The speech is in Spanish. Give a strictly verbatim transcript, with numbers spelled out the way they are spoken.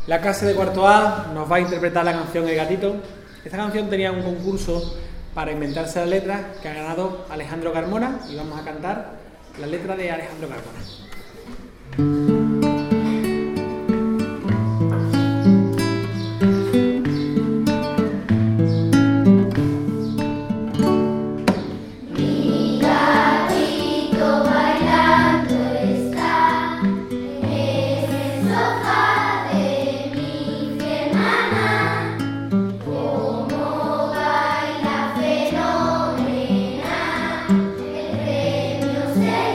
La clase de cuarto A nos va a interpretar la canción El Gatito. Esta canción tenía un concurso para inventarse las letras que ha ganado Alejandro Carmona y vamos a cantar la letra de Alejandro Carmona. Say